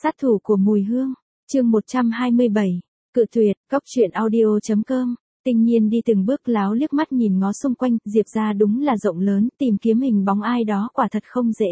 Sát thủ của mùi hương, chương 127, cự tuyệt, cóc truyện audio.com. Tinh Nhiên đi từng bước láo liếc mắt nhìn ngó xung quanh, Diệp ra đúng là rộng lớn, tìm kiếm hình bóng ai đó quả thật không dễ.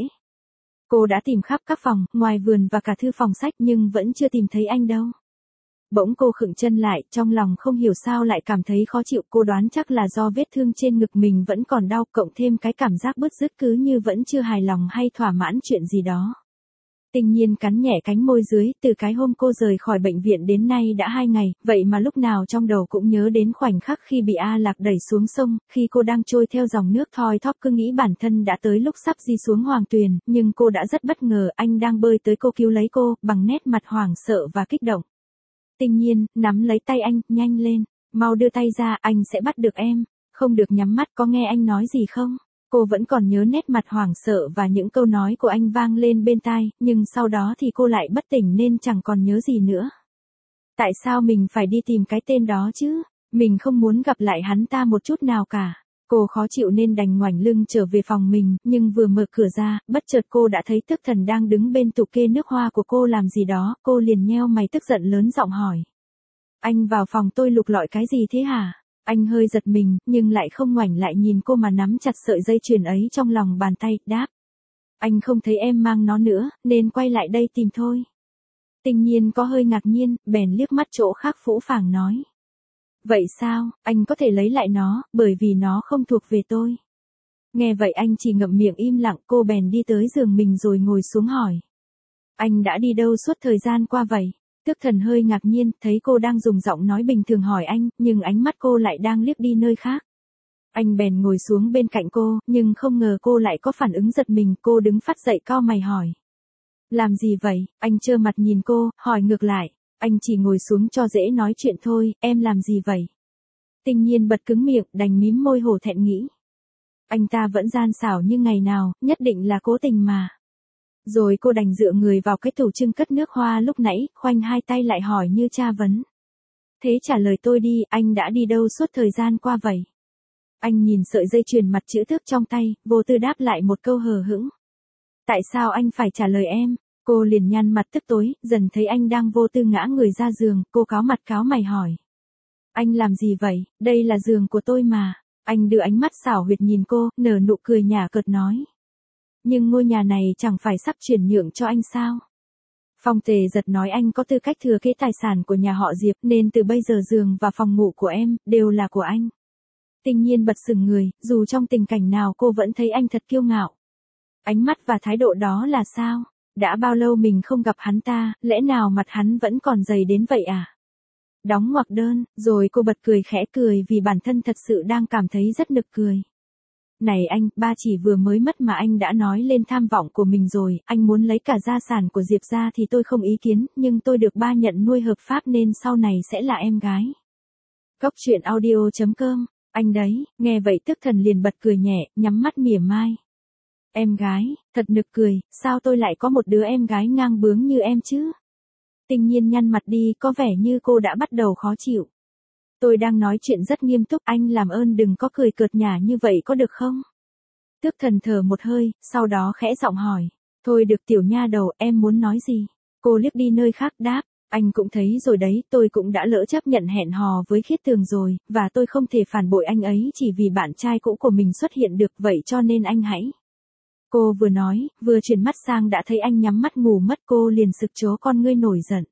Cô đã tìm khắp các phòng, ngoài vườn và cả thư phòng sách nhưng vẫn chưa tìm thấy anh đâu. Bỗng cô khựng chân lại, trong lòng không hiểu sao lại cảm thấy khó chịu, cô đoán chắc là do vết thương trên ngực mình vẫn còn đau, cộng thêm cái cảm giác bứt rứt cứ như vẫn chưa hài lòng hay thỏa mãn chuyện gì đó. Tinh Nhiên cắn nhẹ cánh môi dưới, từ cái hôm cô rời khỏi bệnh viện đến nay đã 2 ngày, vậy mà lúc nào trong đầu cũng nhớ đến khoảnh khắc khi bị A Lạc đẩy xuống sông, khi cô đang trôi theo dòng nước thoi thóp cứ nghĩ bản thân đã tới lúc sắp di xuống hoàng tuyền, nhưng cô đã rất bất ngờ, anh đang bơi tới cô cứu lấy cô, bằng nét mặt hoảng sợ và kích động. Tinh Nhiên, nắm lấy tay anh, nhanh lên, mau đưa tay ra, anh sẽ bắt được em, không được nhắm mắt, có nghe anh nói gì không? Cô vẫn còn nhớ nét mặt hoảng sợ và những câu nói của anh vang lên bên tai, nhưng sau đó thì cô lại bất tỉnh nên chẳng còn nhớ gì nữa. Tại sao mình phải đi tìm cái tên đó chứ? Mình không muốn gặp lại hắn ta một chút nào cả. Cô khó chịu nên đành ngoảnh lưng trở về phòng mình, nhưng vừa mở cửa ra, bất chợt cô đã thấy Tức Thần đang đứng bên tủ kê nước hoa của cô làm gì đó, cô liền nheo mày tức giận lớn giọng hỏi. Anh vào phòng tôi lục lọi cái gì thế hả? Anh hơi giật mình, nhưng lại không ngoảnh lại nhìn cô mà nắm chặt sợi dây chuyền ấy trong lòng bàn tay, đáp. Anh không thấy em mang nó nữa, nên quay lại đây tìm thôi. Tinh Nhiên có hơi ngạc nhiên, bèn liếc mắt chỗ khác phũ phàng nói. Vậy sao, anh có thể lấy lại nó, bởi vì nó không thuộc về tôi. Nghe vậy anh chỉ ngậm miệng im lặng, cô bèn đi tới giường mình rồi ngồi xuống hỏi. Anh đã đi đâu suốt thời gian qua vậy? Tức Thần hơi ngạc nhiên, thấy cô đang dùng giọng nói bình thường hỏi anh, nhưng ánh mắt cô lại đang liếc đi nơi khác. Anh bèn ngồi xuống bên cạnh cô, nhưng không ngờ cô lại có phản ứng giật mình, cô đứng phắt dậy cau mày hỏi. Làm gì vậy? Anh trơ mặt nhìn cô, hỏi ngược lại. Anh chỉ ngồi xuống cho dễ nói chuyện thôi, em làm gì vậy? Tinh Nhiên bật cứng miệng, đành mím môi hổ thẹn nghĩ. Anh ta vẫn gian xảo như ngày nào, nhất định là cố tình mà. Rồi cô đành dựa người vào cái tủ trưng cất nước hoa lúc nãy, khoanh hai tay lại hỏi như tra vấn. Thế trả lời tôi đi, anh đã đi đâu suốt thời gian qua vậy? Anh nhìn sợi dây chuyền mặt chữ thước trong tay, vô tư đáp lại một câu hờ hững. Tại sao anh phải trả lời em? Cô liền nhăn mặt tức tối, dần thấy anh đang vô tư ngã người ra giường, cô cáu mặt cáu mày hỏi. Anh làm gì vậy? Đây là giường của tôi mà. Anh đưa ánh mắt xảo huyệt nhìn cô, nở nụ cười nhả cợt nói. Nhưng ngôi nhà này chẳng phải sắp chuyển nhượng cho anh sao? Phong Tề Giật nói anh có tư cách thừa kế tài sản của nhà họ Diệp nên từ bây giờ giường và phòng ngủ của em đều là của anh. Tinh Nhiên bật sừng người, dù trong tình cảnh nào cô vẫn thấy anh thật kiêu ngạo. Ánh mắt và thái độ đó là sao? Đã bao lâu mình không gặp hắn ta, lẽ nào mặt hắn vẫn còn dày đến vậy à? Đóng ngoặc đơn, rồi cô bật cười khẽ cười vì bản thân thật sự đang cảm thấy rất nực cười. Này anh, ba chỉ vừa mới mất mà anh đã nói lên tham vọng của mình rồi, anh muốn lấy cả gia sản của Diệp ra thì tôi không ý kiến, nhưng tôi được ba nhận nuôi hợp pháp nên sau này sẽ là em gái. Cóc truyện audio.com, anh đấy, nghe vậy Tức Thần liền bật cười nhẹ, nhắm mắt mỉa mai. Em gái, thật nực cười, sao tôi lại có một đứa em gái ngang bướng như em chứ? Tinh Nhiên nhăn mặt đi, có vẻ như cô đã bắt đầu khó chịu. Tôi đang nói chuyện rất nghiêm túc, anh làm ơn đừng có cười cợt nhả như vậy có được không? Tức Thần thở một hơi, sau đó khẽ giọng hỏi. Thôi được tiểu nha đầu, em muốn nói gì? Cô liếc đi nơi khác đáp. Anh cũng thấy rồi đấy, tôi cũng đã lỡ chấp nhận hẹn hò với Khiết Tường rồi, và tôi không thể phản bội anh ấy chỉ vì bạn trai cũ của mình xuất hiện được, vậy cho nên anh hãy. Cô vừa nói, vừa chuyển mắt sang đã thấy anh nhắm mắt ngủ mất, cô liền sực chố con ngươi nổi giận.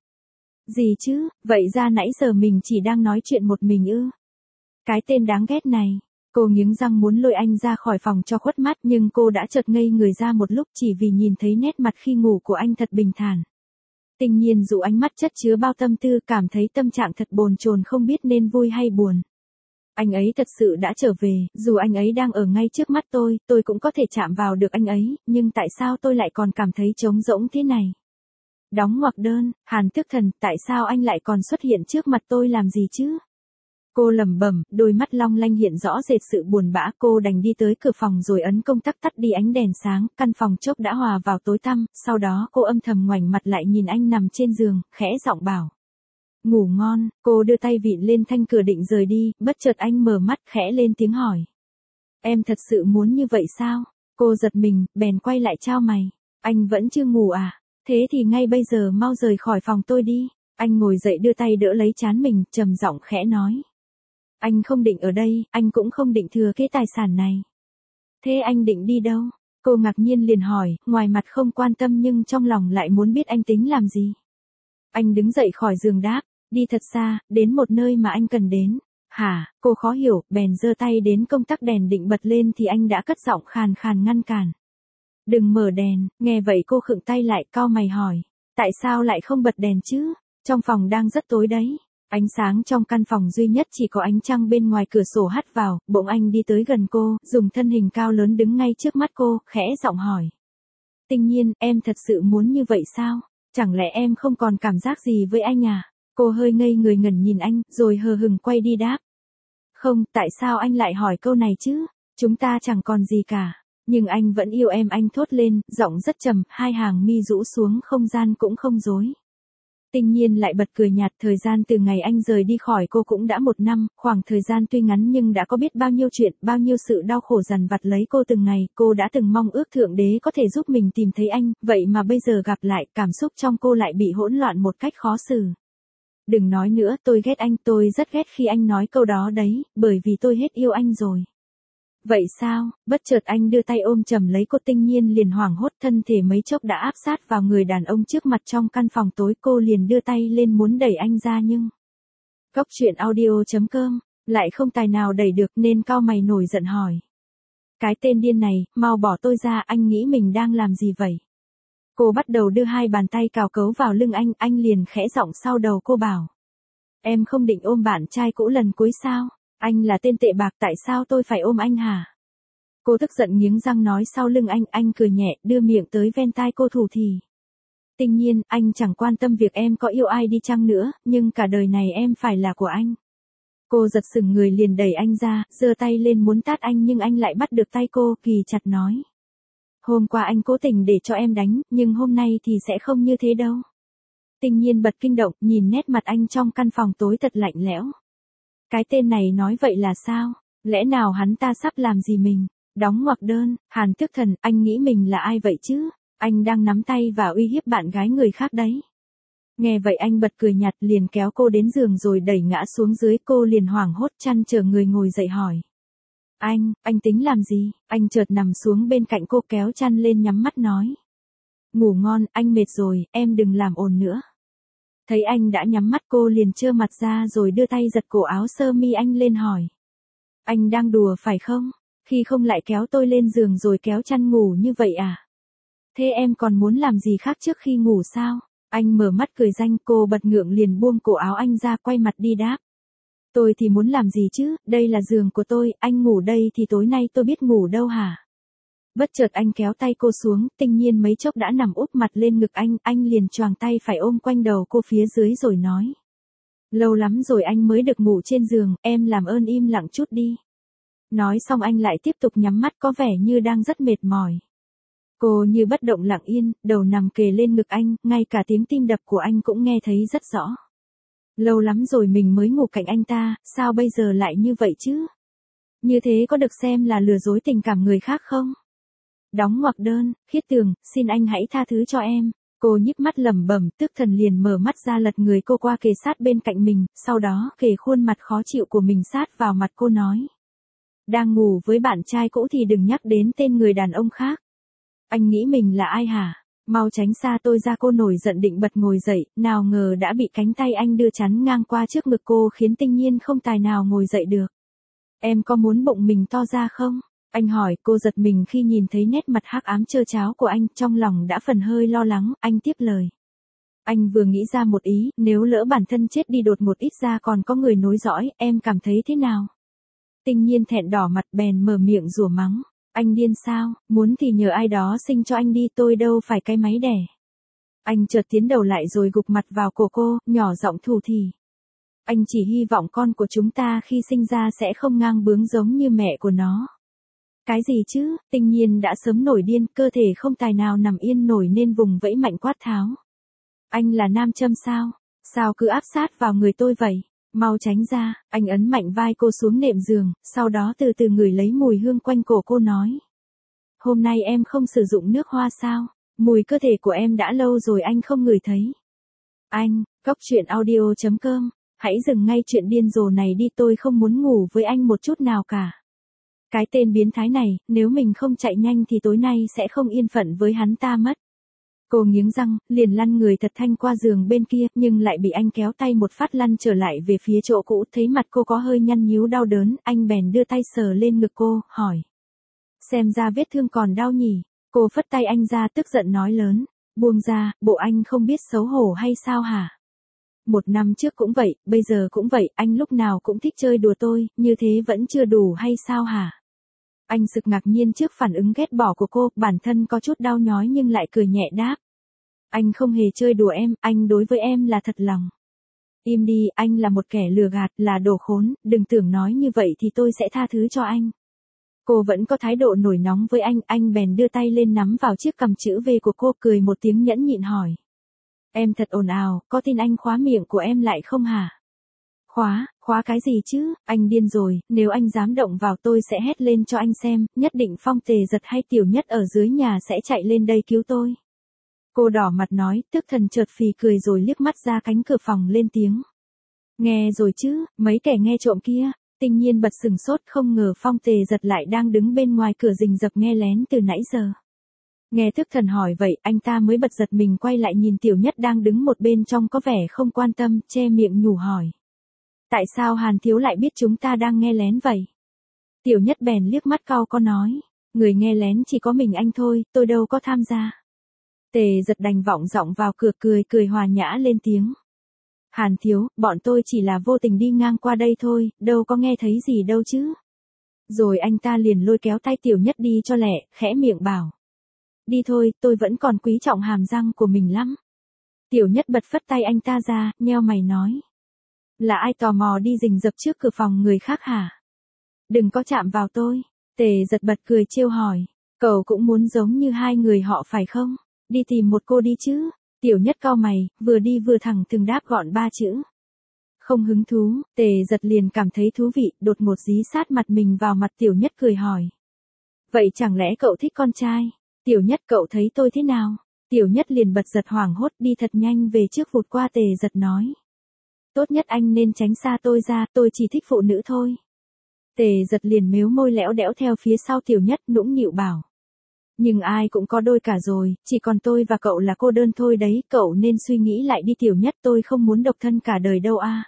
Gì chứ, vậy ra nãy giờ mình chỉ đang nói chuyện một mình ư? Cái tên đáng ghét này. Cô nghiến răng muốn lôi anh ra khỏi phòng cho khuất mắt nhưng cô đã chợt ngây người ra một lúc chỉ vì nhìn thấy nét mặt khi ngủ của anh thật bình thản. Tinh Nhiên dụ ánh mắt chất chứa bao tâm tư, cảm thấy tâm trạng thật bồn chồn không biết nên vui hay buồn. Anh ấy thật sự đã trở về, dù anh ấy đang ở ngay trước mắt tôi cũng có thể chạm vào được anh ấy, nhưng tại sao tôi lại còn cảm thấy trống rỗng thế này? Đóng ngoặc đơn, Hàn Tức Thần, tại sao anh lại còn xuất hiện trước mặt tôi làm gì chứ? Cô lẩm bẩm, đôi mắt long lanh hiện rõ rệt sự buồn bã, cô đành đi tới cửa phòng rồi ấn công tắc tắt đi ánh đèn sáng, căn phòng chốc đã hòa vào tối tăm, sau đó cô âm thầm ngoảnh mặt lại nhìn anh nằm trên giường, khẽ giọng bảo. Ngủ ngon, cô đưa tay vịn lên thanh cửa định rời đi, bất chợt anh mở mắt khẽ lên tiếng hỏi. Em thật sự muốn như vậy sao? Cô giật mình, bèn quay lại chau mày. Anh vẫn chưa ngủ à? Thế thì ngay bây giờ mau rời khỏi phòng tôi đi. Anh ngồi dậy đưa tay đỡ lấy trán mình, trầm giọng khẽ nói. Anh không định ở đây, anh cũng không định thừa kế tài sản này. Thế anh định đi đâu? Cô ngạc nhiên liền hỏi, ngoài mặt không quan tâm nhưng trong lòng lại muốn biết anh tính làm gì. Anh đứng dậy khỏi giường đáp, đi thật xa, đến một nơi mà anh cần đến. Hả? Cô khó hiểu, bèn giơ tay đến công tắc đèn định bật lên thì anh đã cất giọng khàn khàn ngăn cản. Đừng mở đèn. Nghe vậy cô khựng tay lại, cau mày hỏi. Tại sao lại không bật đèn chứ? Trong phòng đang rất tối đấy. Ánh sáng trong căn phòng duy nhất chỉ có ánh trăng bên ngoài cửa sổ hắt vào. Bỗng anh đi tới gần cô, dùng thân hình cao lớn đứng ngay trước mắt cô, khẽ giọng hỏi. Tinh Nhiên, em thật sự muốn như vậy sao? Chẳng lẽ em không còn cảm giác gì với anh à? Cô hơi ngây người ngẩn nhìn anh, rồi hờ hững quay đi đáp. Không, tại sao anh lại hỏi câu này chứ? Chúng ta chẳng còn gì cả. Nhưng anh vẫn yêu em, anh thốt lên, giọng rất trầm, hai hàng mi rũ xuống, không gian cũng không rối. Tinh Nhiên lại bật cười nhạt, thời gian từ ngày anh rời đi khỏi cô cũng đã 1 năm, khoảng thời gian tuy ngắn nhưng đã có biết bao nhiêu chuyện, bao nhiêu sự đau khổ dằn vặt lấy cô từng ngày, cô đã từng mong ước Thượng Đế có thể giúp mình tìm thấy anh, vậy mà bây giờ gặp lại, cảm xúc trong cô lại bị hỗn loạn một cách khó xử. Đừng nói nữa, tôi ghét anh, tôi rất ghét khi anh nói câu đó đấy, bởi vì tôi hết yêu anh rồi. Vậy sao? Bất chợt anh đưa tay ôm chầm lấy cô. Tinh Nhiên liền hoảng hốt, thân thể mấy chốc đã áp sát vào người đàn ông trước mặt. Trong căn phòng tối cô liền đưa tay lên muốn đẩy anh ra nhưng Góc truyện audio.com lại không tài nào đẩy được nên cau mày nổi giận hỏi. Cái tên điên này, mau bỏ tôi ra, anh nghĩ mình đang làm gì vậy? Cô bắt đầu đưa hai bàn tay cào cấu vào lưng anh liền khẽ giọng sau đầu cô bảo. Em không định ôm bạn trai cũ lần cuối sao? Anh là tên tệ bạc, tại sao tôi phải ôm anh hả? Cô tức giận nghiến răng nói sau lưng anh cười nhẹ, đưa miệng tới ven tai cô thủ thỉ. Tinh Nhiên, anh chẳng quan tâm việc em có yêu ai đi chăng nữa, nhưng cả đời này em phải là của anh. Cô giật sững người liền đẩy anh ra, giơ tay lên muốn tát anh nhưng anh lại bắt được tay cô, kì chặt nói. Hôm qua anh cố tình để cho em đánh, nhưng hôm nay thì sẽ không như thế đâu. Tinh Nhiên bật kinh động, nhìn nét mặt anh trong căn phòng tối thật lạnh lẽo. Cái tên này nói vậy là sao? Lẽ nào hắn ta sắp làm gì mình? Đóng ngoặc đơn, Hàn Tức Thần, anh nghĩ mình là ai vậy chứ? Anh đang nắm tay và uy hiếp bạn gái người khác đấy. Nghe vậy anh bật cười nhạt liền kéo cô đến giường rồi đẩy ngã xuống dưới. Cô liền hoảng hốt chăn trở người ngồi dậy hỏi. Anh tính làm gì? Anh chợt nằm xuống bên cạnh cô kéo chăn lên nhắm mắt nói. Ngủ ngon, anh mệt rồi, em đừng làm ồn nữa. Thấy anh đã nhắm mắt cô liền trơ mặt ra rồi đưa tay giật cổ áo sơ mi anh lên hỏi. Anh đang đùa phải không? Khi không lại kéo tôi lên giường rồi kéo chăn ngủ như vậy à? Thế em còn muốn làm gì khác trước khi ngủ sao? Anh mở mắt cười danh. Cô bật ngượng liền buông cổ áo anh ra quay mặt đi đáp. Tôi thì muốn làm gì chứ, đây là giường của tôi, anh ngủ đây thì tối nay tôi biết ngủ đâu hả? Bất chợt anh kéo tay cô xuống, Tinh Nhiên mấy chốc đã nằm úp mặt lên ngực anh liền choàng tay phải ôm quanh đầu cô phía dưới rồi nói. Lâu lắm rồi anh mới được ngủ trên giường, em làm ơn im lặng chút đi. Nói xong anh lại tiếp tục nhắm mắt có vẻ như đang rất mệt mỏi. Cô như bất động lặng yên, đầu nằm kề lên ngực anh, ngay cả tiếng tim đập của anh cũng nghe thấy rất rõ. Lâu lắm rồi mình mới ngủ cạnh anh ta, sao bây giờ lại như vậy chứ? Như thế có được xem là lừa dối tình cảm người khác không? Đóng ngoặc đơn, Khiết Tường, xin anh hãy tha thứ cho em. Cô nhíp mắt lẩm bẩm, Tức Thần liền mở mắt ra lật người cô qua kề sát bên cạnh mình, sau đó kề khuôn mặt khó chịu của mình sát vào mặt cô nói. Đang ngủ với bạn trai cũ thì đừng nhắc đến tên người đàn ông khác. Anh nghĩ mình là ai hả? Mau tránh xa tôi ra. Cô nổi giận định bật ngồi dậy, nào ngờ đã bị cánh tay anh đưa chắn ngang qua trước ngực cô khiến Tinh Nhiên không tài nào ngồi dậy được. Em có muốn bụng mình to ra không? Anh hỏi. Cô giật mình khi nhìn thấy nét mặt hắc ám trơ tráo của anh, trong lòng đã phần hơi lo lắng, anh tiếp lời. Anh vừa nghĩ ra một ý, nếu lỡ bản thân chết đi đột ngột ít ra còn có người nối dõi, em cảm thấy thế nào? Tinh Nhiên thẹn đỏ mặt bèn mở miệng rủa mắng. Anh điên sao, muốn thì nhờ ai đó sinh cho anh đi, tôi đâu phải cái máy đẻ. Anh chợt tiến đầu lại rồi gục mặt vào cổ cô, nhỏ giọng thủ thỉ. Anh chỉ hy vọng con của chúng ta khi sinh ra sẽ không ngang bướng giống như mẹ của nó. Cái gì chứ? Tinh Nhiên đã sớm nổi điên, cơ thể không tài nào nằm yên nổi nên vùng vẫy mạnh quát tháo. Anh là nam châm sao? Sao cứ áp sát vào người tôi vậy? Mau tránh ra. Anh ấn mạnh vai cô xuống nệm giường, sau đó từ từ ngửi lấy mùi hương quanh cổ cô nói. Hôm nay em không sử dụng nước hoa sao? Mùi cơ thể của em đã lâu rồi anh không ngửi thấy. Anh, Cóc Truyện Audio.com, hãy dừng ngay chuyện điên rồ này đi, tôi không muốn ngủ với anh một chút nào cả. Cái tên biến thái này, nếu mình không chạy nhanh thì tối nay sẽ không yên phận với hắn ta mất. Cô nghiến răng, liền lăn người thật thanh qua giường bên kia, nhưng lại bị anh kéo tay một phát lăn trở lại về phía chỗ cũ. Thấy mặt cô có hơi nhăn nhíu đau đớn, anh bèn đưa tay sờ lên ngực cô, hỏi. Xem ra vết thương còn đau nhỉ? Cô phất tay anh ra, tức giận nói lớn. Buông ra, bộ anh không biết xấu hổ hay sao hả? 1 năm trước cũng vậy, bây giờ cũng vậy, anh lúc nào cũng thích chơi đùa tôi, như thế vẫn chưa đủ hay sao hả? Anh sực ngạc nhiên trước phản ứng ghét bỏ của cô, bản thân có chút đau nhói nhưng lại cười nhẹ đáp. Anh không hề chơi đùa em, anh đối với em là thật lòng. Im đi, anh là một kẻ lừa gạt, là đồ khốn, đừng tưởng nói như vậy thì tôi sẽ tha thứ cho anh. Cô vẫn có thái độ nổi nóng với anh bèn đưa tay lên nắm vào chiếc cằm chữ V của cô, cười một tiếng nhẫn nhịn hỏi. Em thật ồn ào, có tin anh khóa miệng của em lại không hả? Khóa cái gì chứ, anh điên rồi, nếu anh dám động vào tôi sẽ hét lên cho anh xem, nhất định Phong Tề Giật hay Tiểu Nhất ở dưới nhà sẽ chạy lên đây cứu tôi. Cô đỏ mặt nói, tức thần chợt phì cười rồi liếc mắt ra cánh cửa phòng lên tiếng. Nghe rồi chứ, mấy kẻ nghe trộm kia. Tinh Nhiên bật sừng sốt, không ngờ Phong Tề Giật lại đang đứng bên ngoài cửa rình rập nghe lén từ nãy giờ. Nghe thức thần hỏi vậy, anh ta mới bật giật mình quay lại nhìn Tiểu Nhất đang đứng một bên trong có vẻ không quan tâm, che miệng nhủ hỏi. Tại sao Hàn Thiếu lại biết chúng ta đang nghe lén vậy? Tiểu Nhất bèn liếc mắt cau có nói. Người nghe lén chỉ có mình anh thôi, tôi đâu có tham gia. Tề Giật đành vọng giọng vào cửa cười hòa nhã lên tiếng. Hàn Thiếu, bọn tôi chỉ là vô tình đi ngang qua đây thôi, đâu có nghe thấy gì đâu chứ. Rồi anh ta liền lôi kéo tay Tiểu Nhất đi cho lẹ, khẽ miệng bảo. Đi thôi, tôi vẫn còn quý trọng hàm răng của mình lắm. Tiểu Nhất bật phất tay anh ta ra, nheo mày nói. Là ai tò mò đi rình rập trước cửa phòng người khác hả? Đừng có chạm vào tôi. Tề Giật bật cười trêu hỏi. Cậu cũng muốn giống như hai người họ phải không? Đi tìm một cô đi chứ. Tiểu Nhất cau mày, vừa đi vừa thẳng thừng đáp gọn 3 chữ. Không hứng thú, Tề Giật liền cảm thấy thú vị, đột ngột dí sát mặt mình vào mặt Tiểu Nhất cười hỏi. Vậy chẳng lẽ cậu thích con trai? Tiểu Nhất cậu thấy tôi thế nào? Tiểu Nhất liền bật giật hoảng hốt đi thật nhanh về trước vụt qua Tề Giật nói. Tốt nhất anh nên tránh xa tôi ra, tôi chỉ thích phụ nữ thôi. Tề Giật liền mếu môi lẽo đẽo theo phía sau Tiểu Nhất nũng nịu bảo. Nhưng ai cũng có đôi cả rồi, chỉ còn tôi và cậu là cô đơn thôi đấy, cậu nên suy nghĩ lại đi Tiểu Nhất, tôi không muốn độc thân cả đời đâu a.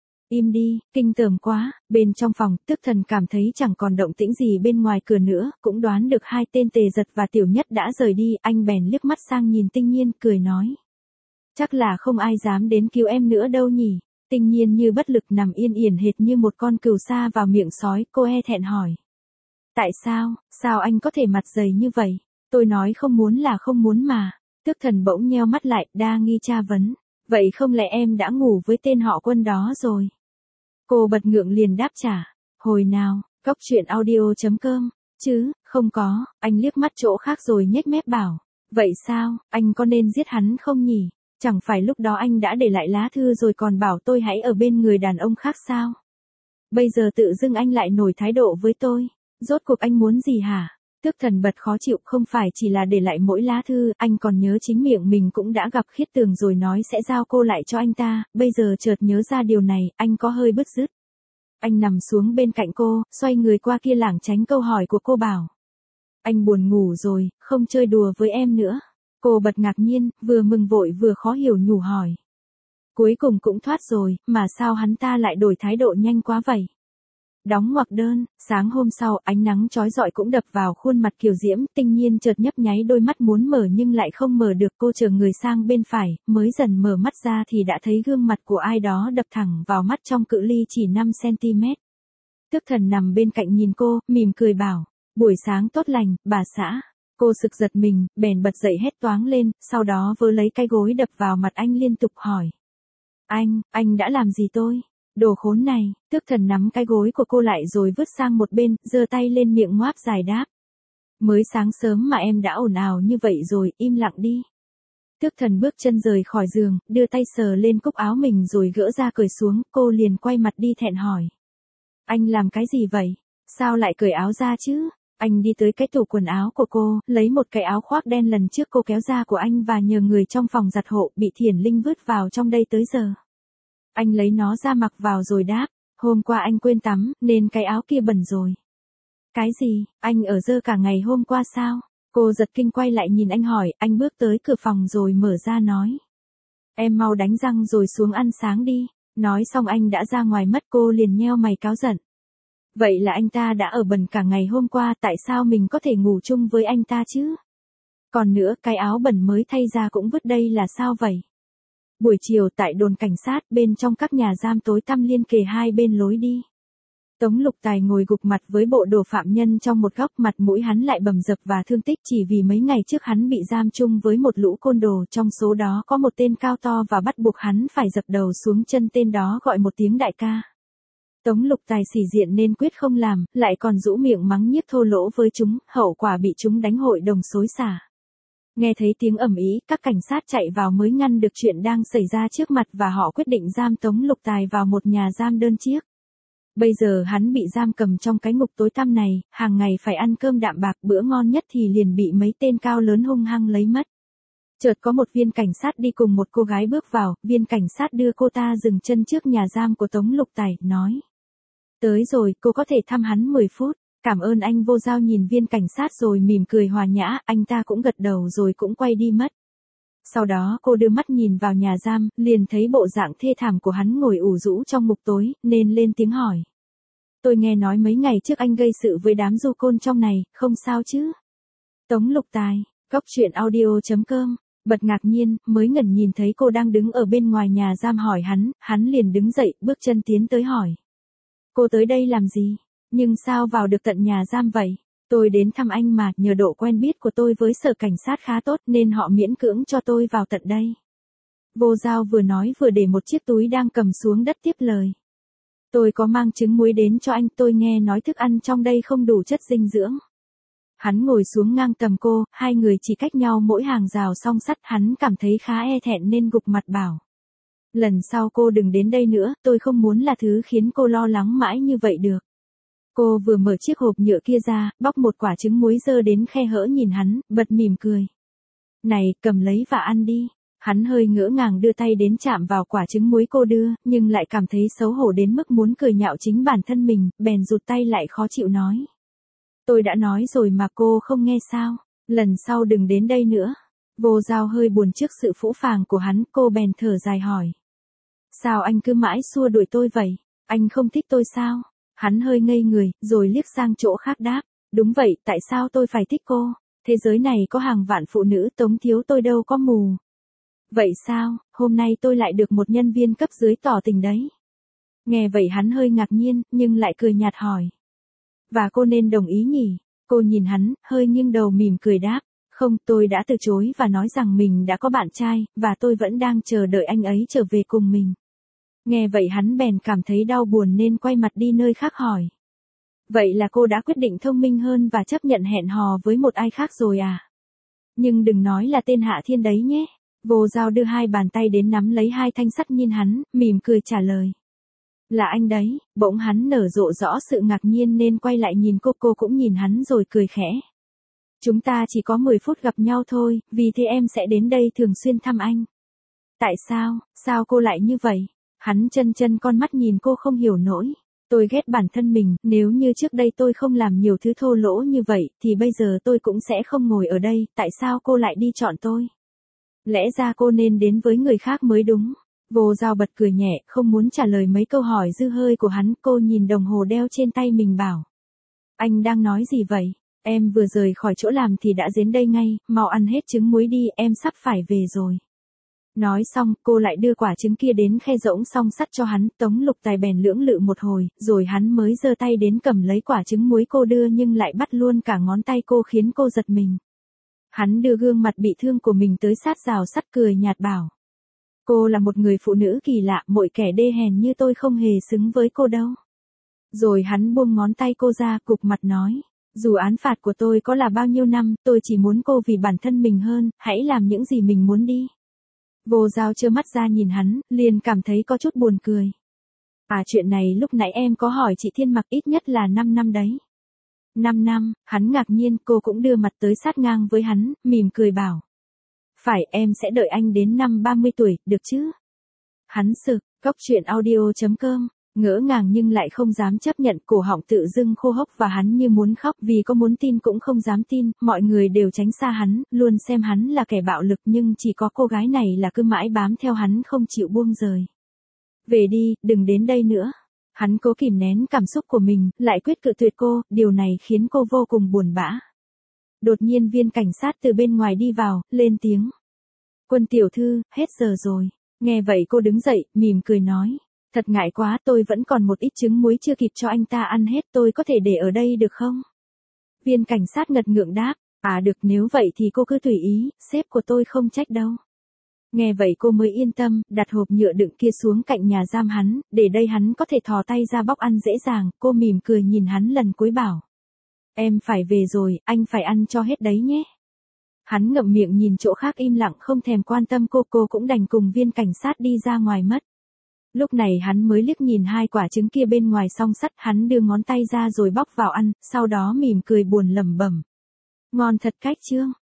Im đi, kinh tởm quá. Bên trong phòng, Tức Thần cảm thấy chẳng còn động tĩnh gì bên ngoài cửa nữa, cũng đoán được hai tên Tề Giật và Tiểu Nhất đã rời đi, anh bèn liếc mắt sang nhìn Tinh Nhiên, cười nói. Chắc là không ai dám đến cứu em nữa đâu nhỉ. Tinh Nhiên như bất lực nằm yên yển hệt như một con cừu sa vào miệng sói, cô e thẹn hỏi. Tại sao anh có thể mặt dày như vậy? Tôi nói không muốn là không muốn mà. Tức Thần bỗng nheo mắt lại, đa nghi tra vấn. Vậy không lẽ em đã ngủ với tên họ Quân đó rồi? Cô bật ngượng liền đáp trả. Hồi nào, Cóc Truyện Audio.com, chứ, không có, anh liếc mắt chỗ khác rồi nhếch mép bảo. Vậy sao, anh có nên giết hắn không nhỉ? Chẳng phải lúc đó anh đã để lại lá thư rồi còn bảo tôi hãy ở bên người đàn ông khác sao? Bây giờ tự dưng anh lại nổi thái độ với tôi. Rốt cuộc anh muốn gì hả? Tức Thần bật khó chịu, không phải chỉ là để lại mỗi lá thư, anh còn nhớ chính miệng mình cũng đã gặp Khiết Tường rồi nói sẽ giao cô lại cho anh ta, bây giờ chợt nhớ ra điều này, anh có hơi bứt rứt. Anh nằm xuống bên cạnh cô, xoay người qua kia lảng tránh câu hỏi của cô bảo. Anh buồn ngủ rồi, không chơi đùa với em nữa. Cô bật ngạc nhiên, vừa mừng vội vừa khó hiểu nhủ hỏi. Cuối cùng cũng thoát rồi, mà sao hắn ta lại đổi thái độ nhanh quá vậy? Đóng ngoặc đơn, sáng hôm sau, ánh nắng chói rọi cũng đập vào khuôn mặt Kiều Diễm, Tinh Nhiên chợt nhấp nháy đôi mắt muốn mở nhưng lại không mở được, cô chờ người sang bên phải, mới dần mở mắt ra thì đã thấy gương mặt của ai đó đập thẳng vào mắt trong cự ly chỉ 5 cm. Tức Thần nằm bên cạnh nhìn cô, mỉm cười bảo, buổi sáng tốt lành, bà xã. Cô sực giật mình, bèn bật dậy hét toáng lên, sau đó vớ lấy cái gối đập vào mặt anh liên tục hỏi. Anh đã làm gì tôi? Đồ khốn này. Tức Thần nắm cái gối của cô lại rồi vứt sang một bên, giơ tay lên miệng ngoác dài đáp. Mới sáng sớm mà em đã ồn ào như vậy rồi, im lặng đi. Tức Thần bước chân rời khỏi giường, đưa tay sờ lên cúc áo mình rồi gỡ ra cởi xuống, cô liền quay mặt đi thẹn hỏi. Anh làm cái gì vậy? Sao lại cởi áo ra chứ? Anh đi tới cái tủ quần áo của cô, lấy một cái áo khoác đen lần trước cô kéo ra của anh và nhờ người trong phòng giặt hộ, bị Thiển Linh vứt vào trong đây tới giờ. Anh lấy nó ra mặc vào rồi đáp, hôm qua anh quên tắm, nên cái áo kia bẩn rồi. Cái gì, anh ở dơ cả ngày hôm qua sao? Cô giật kinh quay lại nhìn anh hỏi, anh bước tới cửa phòng rồi mở ra nói. Em mau đánh răng rồi xuống ăn sáng đi. Nói xong anh đã ra ngoài mất, cô liền nheo mày cáu giận. Vậy là anh ta đã ở bẩn cả ngày hôm qua, tại sao mình có thể ngủ chung với anh ta chứ? Còn nữa, cái áo bẩn mới thay ra cũng vứt đây là sao vậy? Buổi chiều tại đồn cảnh sát, bên trong các nhà giam tối tăm liên kề hai bên lối đi. Tống Lục Tài ngồi gục mặt với bộ đồ phạm nhân trong một góc, mặt mũi hắn lại bầm dập và thương tích chỉ vì mấy ngày trước hắn bị giam chung với một lũ côn đồ, trong số đó có một tên cao to và bắt buộc hắn phải dập đầu xuống chân tên đó gọi một tiếng đại ca. Tống Lục Tài xỉ diện nên quyết không làm, lại còn rũ miệng mắng nhiếc thô lỗ với chúng, hậu quả bị chúng đánh hội đồng xối xả. Nghe thấy tiếng ầm ĩ, các cảnh sát chạy vào mới ngăn được chuyện đang xảy ra trước mặt và họ quyết định giam Tống Lục Tài vào một nhà giam đơn chiếc. Bây giờ hắn bị giam cầm trong cái ngục tối tăm này, hàng ngày phải ăn cơm đạm bạc, bữa ngon nhất thì liền bị mấy tên cao lớn hung hăng lấy mất. Chợt có một viên cảnh sát đi cùng một cô gái bước vào, viên cảnh sát đưa cô ta dừng chân trước nhà giam của Tống Lục Tài, nói. Tới rồi, cô có thể thăm hắn 10 phút, cảm ơn anh. Vô Giao nhìn viên cảnh sát rồi mỉm cười hòa nhã, anh ta cũng gật đầu rồi cũng quay đi mất. Sau đó cô đưa mắt nhìn vào nhà giam, liền thấy bộ dạng thê thảm của hắn ngồi ủ rũ trong ngục tối, nên lên tiếng hỏi. Tôi nghe nói mấy ngày trước anh gây sự với đám du côn trong này, không sao chứ? Tống Lục Tài, Goctruyện audio.com, bật ngạc nhiên, mới ngẩn nhìn thấy cô đang đứng ở bên ngoài nhà giam hỏi hắn liền đứng dậy, bước chân tiến tới hỏi. Cô tới đây làm gì? Nhưng sao vào được tận nhà giam vậy? Tôi đến thăm anh mà, nhờ độ quen biết của tôi với sở cảnh sát khá tốt nên họ miễn cưỡng cho tôi vào tận đây. Vô Giao vừa nói vừa để một chiếc túi đang cầm xuống đất tiếp lời. Tôi có mang trứng muối đến cho anh, tôi nghe nói thức ăn trong đây không đủ chất dinh dưỡng. Hắn ngồi xuống ngang tầm cô, hai người chỉ cách nhau mỗi hàng rào song sắt, hắn cảm thấy khá e thẹn nên gục mặt bảo. Lần sau cô đừng đến đây nữa, tôi không muốn là thứ khiến cô lo lắng mãi như vậy được. Cô vừa mở chiếc hộp nhựa kia ra, bóc một quả trứng muối dơ đến khe hở nhìn hắn, bật mỉm cười. Này, cầm lấy và ăn đi. Hắn hơi ngỡ ngàng đưa tay đến chạm vào quả trứng muối cô đưa, nhưng lại cảm thấy xấu hổ đến mức muốn cười nhạo chính bản thân mình, bèn rụt tay lại khó chịu nói. Tôi đã nói rồi mà cô không nghe sao, lần sau đừng đến đây nữa. Vô Giao hơi buồn trước sự phũ phàng của hắn, cô bèn thở dài hỏi. Sao anh cứ mãi xua đuổi tôi vậy, anh không thích tôi sao? Hắn hơi ngây người, rồi liếc sang chỗ khác đáp. Đúng vậy, tại sao tôi phải thích cô? Thế giới này có hàng vạn phụ nữ, Tống thiếu tôi đâu có mù. Vậy sao, hôm nay tôi lại được một nhân viên cấp dưới tỏ tình đấy. Nghe vậy hắn hơi ngạc nhiên, nhưng lại cười nhạt hỏi. Và cô nên đồng ý nhỉ? Cô nhìn hắn, hơi nghiêng đầu mỉm cười đáp. Không, tôi đã từ chối và nói rằng mình đã có bạn trai, và tôi vẫn đang chờ đợi anh ấy trở về cùng mình. Nghe vậy hắn bèn cảm thấy đau buồn nên quay mặt đi nơi khác hỏi. Vậy là cô đã quyết định thông minh hơn và chấp nhận hẹn hò với một ai khác rồi à? Nhưng đừng nói là tên Hạ Thiên đấy nhé. Vô Giao đưa hai bàn tay đến nắm lấy hai thanh sắt nhìn hắn, mỉm cười trả lời. Là anh đấy. Bỗng hắn nở rộ rõ sự ngạc nhiên nên quay lại nhìn cô cũng nhìn hắn rồi cười khẽ. Chúng ta chỉ có 10 phút gặp nhau thôi, vì thế em sẽ đến đây thường xuyên thăm anh. Tại sao, sao cô lại như vậy? Hắn chân con mắt nhìn cô không hiểu nổi. Tôi ghét bản thân mình, nếu như trước đây tôi không làm nhiều thứ thô lỗ như vậy, thì bây giờ tôi cũng sẽ không ngồi ở đây, tại sao cô lại đi chọn tôi? Lẽ ra cô nên đến với người khác mới đúng. Vô Giao bật cười nhẹ, không muốn trả lời mấy câu hỏi dư hơi của hắn, cô nhìn đồng hồ đeo trên tay mình bảo. Anh đang nói gì vậy? Em vừa rời khỏi chỗ làm thì đã đến đây ngay, mau ăn hết trứng muối đi, em sắp phải về rồi. Nói xong, cô lại đưa quả trứng kia đến khe rỗng song sắt cho hắn, Tống Lục Tài bèn lưỡng lự một hồi, rồi hắn mới giơ tay đến cầm lấy quả trứng muối cô đưa nhưng lại bắt luôn cả ngón tay cô khiến cô giật mình. Hắn đưa gương mặt bị thương của mình tới sát rào sắt cười nhạt bảo. Cô là một người phụ nữ kỳ lạ, mọi kẻ đê hèn như tôi không hề xứng với cô đâu. Rồi hắn buông ngón tay cô ra, cục mặt nói. Dù án phạt của tôi có là bao nhiêu năm, tôi chỉ muốn cô vì bản thân mình hơn, hãy làm những gì mình muốn đi. Vô Giao trơ mắt ra nhìn hắn, liền cảm thấy có chút buồn cười. À, chuyện này lúc nãy em có hỏi chị Thiên Mặc ít nhất là 5 năm đấy. 5 năm, hắn ngạc nhiên, cô cũng đưa mặt tới sát ngang với hắn, mỉm cười bảo. Phải, em sẽ đợi anh đến năm 30 tuổi, được chứ? Hắn sực, Cóc truyện audio.com, ngỡ ngàng nhưng lại không dám chấp nhận, cổ họng tự dưng khô hốc và hắn như muốn khóc vì có muốn tin cũng không dám tin, mọi người đều tránh xa hắn, luôn xem hắn là kẻ bạo lực nhưng chỉ có cô gái này là cứ mãi bám theo hắn không chịu buông rời. Về đi, đừng đến đây nữa. Hắn cố kìm nén cảm xúc của mình, lại quyết cự tuyệt cô, điều này khiến cô vô cùng buồn bã. Đột nhiên viên cảnh sát từ bên ngoài đi vào, lên tiếng. Quân tiểu thư, hết giờ rồi. Nghe vậy cô đứng dậy, mỉm cười nói. Thật ngại quá, tôi vẫn còn một ít trứng muối chưa kịp cho anh ta ăn hết, tôi có thể để ở đây được không? Viên cảnh sát ngật ngượng đáp. À được, nếu vậy thì cô cứ tùy ý, sếp của tôi không trách đâu. Nghe vậy cô mới yên tâm, đặt hộp nhựa đựng kia xuống cạnh nhà giam hắn, để đây hắn có thể thò tay ra bóc ăn dễ dàng, cô mỉm cười nhìn hắn lần cuối bảo. Em phải về rồi, anh phải ăn cho hết đấy nhé. Hắn ngậm miệng nhìn chỗ khác im lặng không thèm quan tâm cô cũng đành cùng viên cảnh sát đi ra ngoài mất. Lúc này hắn mới liếc nhìn hai quả trứng kia bên ngoài song sắt, hắn đưa ngón tay ra rồi bóc vào ăn, sau đó mỉm cười buồn lẩm bẩm. Ngon thật cách chương.